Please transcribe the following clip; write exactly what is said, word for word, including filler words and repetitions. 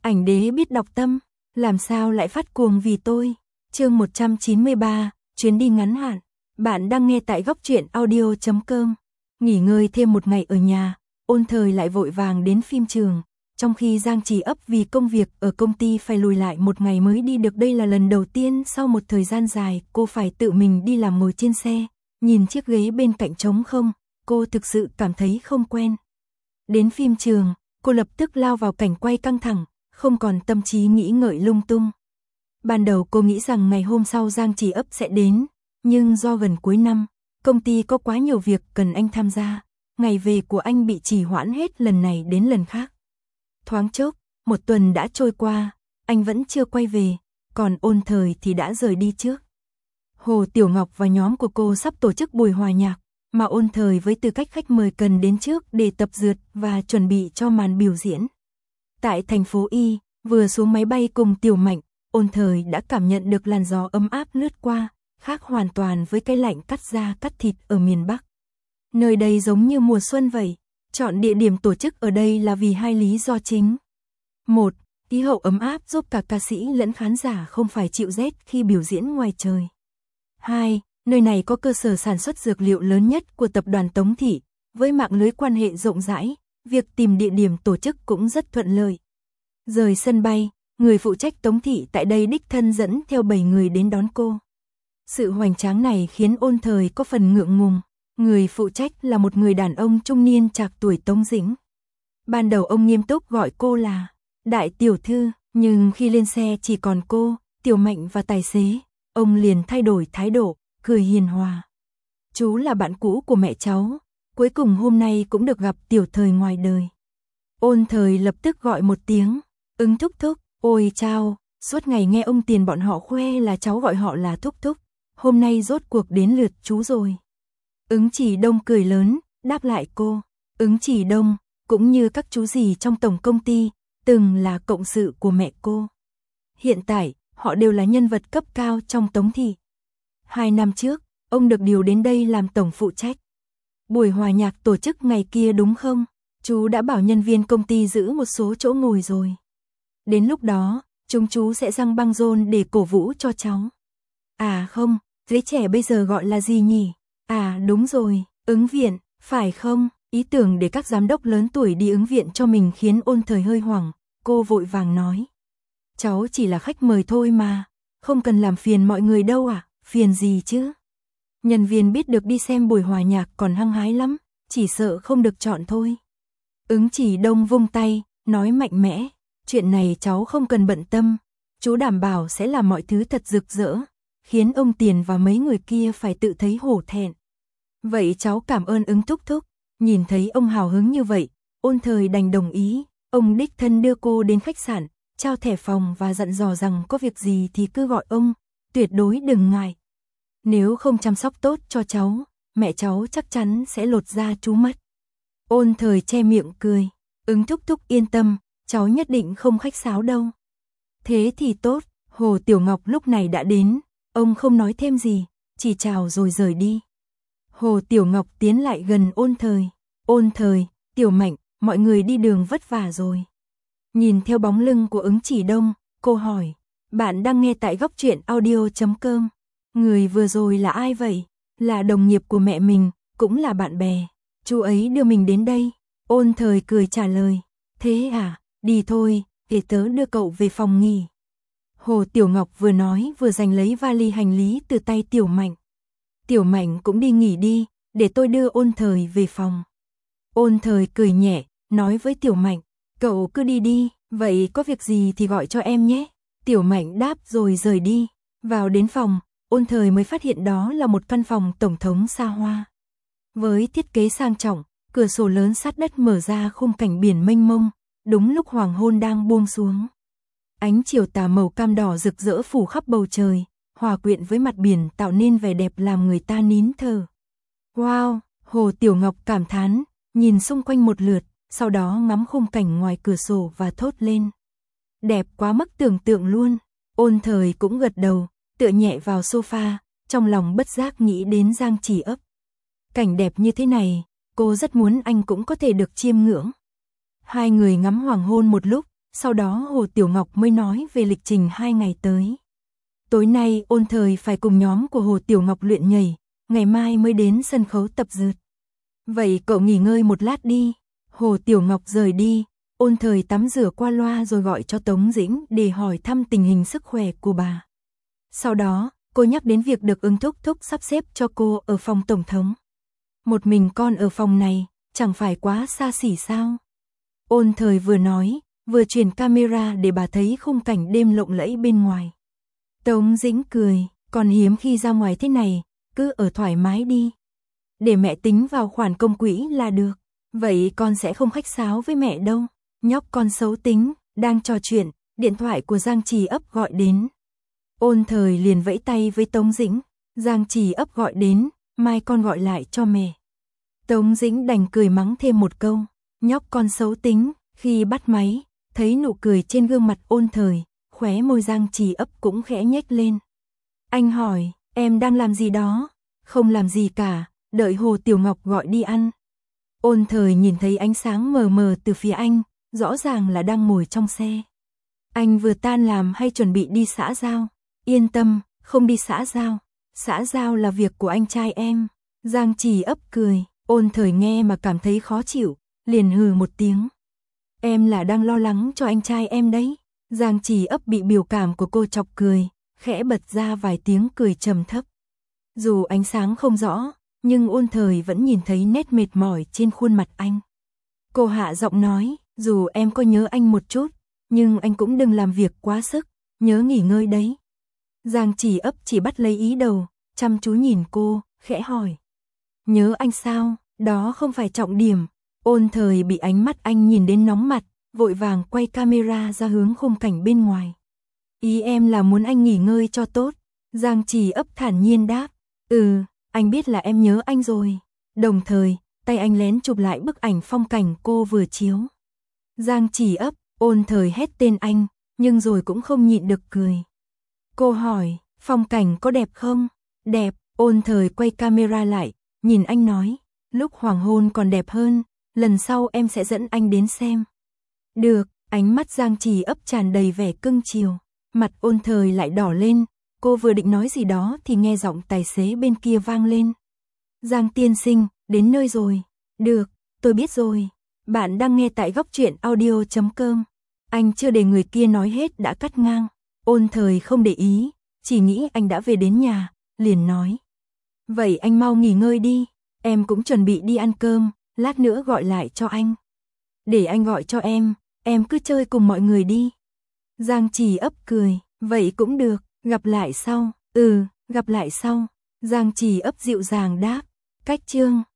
Ảnh đế biết đọc tâm, làm sao lại phát cuồng vì tôi. Chương một trăm chín mươi ba, chuyến đi ngắn hạn. Bạn đang nghe tại góc truyện audio chấm com. Nghỉ ngơi thêm một ngày ở nhà, Ôn Thời lại vội vàng đến phim trường. Trong khi Giang Trì ấp vì công việc ở công ty phải lùi lại một ngày mới đi được, đây là lần đầu tiên sau một thời gian dài cô phải tự mình đi làm, ngồi trên xe. Nhìn chiếc ghế bên cạnh trống không, cô thực sự cảm thấy không quen. Đến phim trường, cô lập tức lao vào cảnh quay căng thẳng, không còn tâm trí nghĩ ngợi lung tung. Ban đầu cô nghĩ rằng ngày hôm sau Giang Trì ấp sẽ đến, nhưng do gần cuối năm, công ty có quá nhiều việc cần anh tham gia, ngày về của anh bị trì hoãn hết lần này đến lần khác. Thoáng chốc, một tuần đã trôi qua, anh vẫn chưa quay về, còn Ôn Thời thì đã rời đi trước. Hồ Tiểu Ngọc và nhóm của cô sắp tổ chức buổi hòa nhạc, mà Ôn Thời với tư cách khách mời cần đến trước để tập dượt và chuẩn bị cho màn biểu diễn. Tại thành phố Y, vừa xuống máy bay cùng Tiểu Mạnh, Ôn Thời đã cảm nhận được làn gió ấm áp lướt qua, khác hoàn toàn với cái lạnh cắt da cắt thịt ở miền Bắc. Nơi đây giống như mùa xuân vậy. Chọn địa điểm tổ chức ở đây là vì hai lý do chính. Một, khí hậu ấm áp giúp cả ca sĩ lẫn khán giả không phải chịu rét khi biểu diễn ngoài trời. Hai, nơi này có cơ sở sản xuất dược liệu lớn nhất của tập đoàn Tống Thị, với mạng lưới quan hệ rộng rãi, việc tìm địa điểm tổ chức cũng rất thuận lợi. Rời sân bay, người phụ trách Tống Thị tại đây đích thân dẫn theo bảy người đến đón cô. Sự hoành tráng này khiến Ôn Thời có phần ngượng ngùng. Người phụ trách là một người đàn ông trung niên trạc tuổi Tống Dĩnh. Ban đầu ông nghiêm túc gọi cô là đại tiểu thư, nhưng khi lên xe chỉ còn cô, Tiểu Mạnh và tài xế, ông liền thay đổi thái độ, cười hiền hòa. Chú là bạn cũ của mẹ cháu, cuối cùng hôm nay cũng được gặp Tiểu Thời ngoài đời. Ôn Thời lập tức gọi một tiếng, ứng thúc thúc, ôi chao, suốt ngày nghe ông Tiền bọn họ khoe là cháu gọi họ là thúc thúc, hôm nay rốt cuộc đến lượt chú rồi. Ứng Chỉ Đông cười lớn, đáp lại cô. Ứng Chỉ Đông, cũng như các chú dì trong tổng công ty, từng là cộng sự của mẹ cô. Hiện tại, họ đều là nhân vật cấp cao trong Tống Thị. Hai năm trước, ông được điều đến đây làm tổng phụ trách. Buổi hòa nhạc tổ chức ngày kia đúng không? Chú đã bảo nhân viên công ty giữ một số chỗ ngồi rồi. Đến lúc đó, chúng chú sẽ răng băng rôn để cổ vũ cho cháu. À không, giới trẻ bây giờ gọi là gì nhỉ? À đúng rồi, ứng viện, phải không? Ý tưởng để các giám đốc lớn tuổi đi ứng viện cho mình khiến Ôn Thời hơi hoảng, cô vội vàng nói. Cháu chỉ là khách mời thôi mà, không cần làm phiền mọi người đâu à, phiền gì chứ? Nhân viên biết được đi xem buổi hòa nhạc còn hăng hái lắm, chỉ sợ không được chọn thôi. Ứng Chỉ Đông vung tay, nói mạnh mẽ, chuyện này cháu không cần bận tâm, chú đảm bảo sẽ làm mọi thứ thật rực rỡ, khiến ông Tiền và mấy người kia phải tự thấy hổ thẹn. Vậy cháu cảm ơn Ứng thúc thúc. Nhìn thấy ông hào hứng như vậy, Ôn Thời đành đồng ý. Ông đích thân đưa cô đến khách sạn, trao thẻ phòng và dặn dò rằng có việc gì thì cứ gọi ông, tuyệt đối đừng ngại. Nếu không chăm sóc tốt cho cháu, mẹ cháu chắc chắn sẽ lột da chú mất. Ôn Thời che miệng cười. Ứng thúc thúc yên tâm, cháu nhất định không khách sáo đâu. Thế thì tốt. Hồ Tiểu Ngọc lúc này đã đến. Ông không nói thêm gì, chỉ chào rồi rời đi. Hồ Tiểu Ngọc tiến lại gần Ôn Thời. Ôn Thời, Tiểu Mạnh, mọi người đi đường vất vả rồi. Nhìn theo bóng lưng của Ứng Chỉ Đông, cô hỏi. Bạn đang nghe tại góc truyện audio chấm com. Người vừa rồi là ai vậy? Là đồng nghiệp của mẹ mình, cũng là bạn bè. Chú ấy đưa mình đến đây. Ôn Thời cười trả lời. Thế à, đi thôi, để tớ đưa cậu về phòng nghỉ. Hồ Tiểu Ngọc vừa nói vừa giành lấy vali hành lý từ tay Tiểu Mạnh. Tiểu Mạnh cũng đi nghỉ đi, để tôi đưa Ôn Thời về phòng. Ôn Thời cười nhẹ, nói với Tiểu Mạnh, cậu cứ đi đi, vậy có việc gì thì gọi cho em nhé. Tiểu Mạnh đáp rồi rời đi. Vào đến phòng, Ôn Thời mới phát hiện đó là một căn phòng tổng thống xa hoa. Với thiết kế sang trọng, cửa sổ lớn sát đất mở ra khung cảnh biển mênh mông, đúng lúc hoàng hôn đang buông xuống. Ánh chiều tà màu cam đỏ rực rỡ phủ khắp bầu trời, hòa quyện với mặt biển tạo nên vẻ đẹp làm người ta nín thở. Wow, Hồ Tiểu Ngọc cảm thán, nhìn xung quanh một lượt, sau đó ngắm khung cảnh ngoài cửa sổ và thốt lên. Đẹp quá mức tưởng tượng luôn. Ôn Thời cũng gật đầu, tựa nhẹ vào sofa, trong lòng bất giác nghĩ đến Giang Trì ấp. Cảnh đẹp như thế này, cô rất muốn anh cũng có thể được chiêm ngưỡng. Hai người ngắm hoàng hôn một lúc, Sau đó Hồ Tiểu Ngọc mới nói về lịch trình hai ngày tới. Tối nay Ôn Thời phải cùng nhóm của Hồ Tiểu Ngọc luyện nhảy, ngày mai mới đến sân khấu tập dượt. Vậy cậu nghỉ ngơi một lát đi. Hồ Tiểu Ngọc rời đi, Ôn Thời tắm rửa qua loa rồi gọi cho Tống Dĩnh để hỏi thăm tình hình sức khỏe của bà. Sau đó, cô nhắc đến việc được Ưng thúc thúc sắp xếp cho cô ở phòng tổng thống. Một mình con ở phòng này, chẳng phải quá xa xỉ sao? Ôn Thời vừa nói, vừa chuyển camera để bà thấy khung cảnh đêm lộng lẫy bên ngoài. Tống Dĩnh cười, còn hiếm khi ra ngoài thế này, cứ ở thoải mái đi. Để mẹ tính vào khoản công quỹ là được. Vậy con sẽ không khách sáo với mẹ đâu. Nhóc con xấu tính, đang trò chuyện, điện thoại của Giang Trì Ấp gọi đến. Ôn Thời liền vẫy tay với Tống Dĩnh, Giang Trì Ấp gọi đến, mai con gọi lại cho mẹ. Tống Dĩnh đành cười mắng thêm một câu, nhóc con xấu tính, khi bắt máy, thấy nụ cười trên gương mặt Ôn Thời, khóe môi Giang Trì Ấp cũng khẽ nhếch lên. Anh hỏi, em đang làm gì đó? Không làm gì cả, đợi Hồ Tiểu Ngọc gọi đi ăn. Ôn Thời nhìn thấy ánh sáng mờ mờ từ phía anh, rõ ràng là đang ngồi trong xe. Anh vừa tan làm hay chuẩn bị đi xã giao? Yên tâm, không đi xã giao. Xã giao là việc của anh trai em. Giang Trì Ấp cười, Ôn Thời nghe mà cảm thấy khó chịu, liền hừ một tiếng. Em là đang lo lắng cho anh trai em đấy. Giang Trì Ấp bị biểu cảm của cô chọc cười, khẽ bật ra vài tiếng cười trầm thấp. Dù ánh sáng không rõ, nhưng Ôn Thời vẫn nhìn thấy nét mệt mỏi trên khuôn mặt anh. Cô hạ giọng nói, dù em có nhớ anh một chút, nhưng anh cũng đừng làm việc quá sức, nhớ nghỉ ngơi đấy. Giang Trì Ấp chỉ bắt lấy ý đầu, chăm chú nhìn cô, khẽ hỏi. Nhớ anh sao, đó không phải trọng điểm. Ôn Thời bị ánh mắt anh nhìn đến nóng mặt, vội vàng quay camera ra hướng khung cảnh bên ngoài. Ý em là muốn anh nghỉ ngơi cho tốt. Giang Trì Ấp thản nhiên đáp. Ừ, anh biết là em nhớ anh rồi. Đồng thời, tay anh lén chụp lại bức ảnh phong cảnh cô vừa chiếu. Giang Trì Ấp, Ôn Thời hét tên anh, nhưng rồi cũng không nhịn được cười. Cô hỏi, phong cảnh có đẹp không? Đẹp, Ôn Thời quay camera lại, nhìn anh nói, lúc hoàng hôn còn đẹp hơn, lần sau em sẽ dẫn anh đến xem. Được, ánh mắt Giang Trì Ấp tràn đầy vẻ cưng chiều, mặt Ôn Thời lại đỏ lên, cô vừa định nói gì đó thì nghe giọng tài xế bên kia vang lên. Giang tiên sinh, đến nơi rồi. Được, tôi biết rồi. Bạn đang nghe tại góc truyện audio chấm com. Anh chưa để người kia nói hết đã cắt ngang. Ôn Thời không để ý, chỉ nghĩ anh đã về đến nhà, liền nói. Vậy anh mau nghỉ ngơi đi, em cũng chuẩn bị đi ăn cơm, lát nữa gọi lại cho anh. Để anh gọi cho em, em cứ chơi cùng mọi người đi. Giang Trì Ấp cười, vậy cũng được, gặp lại sau. Ừ, gặp lại sau. Giang Trì Ấp dịu dàng đáp. Cách chương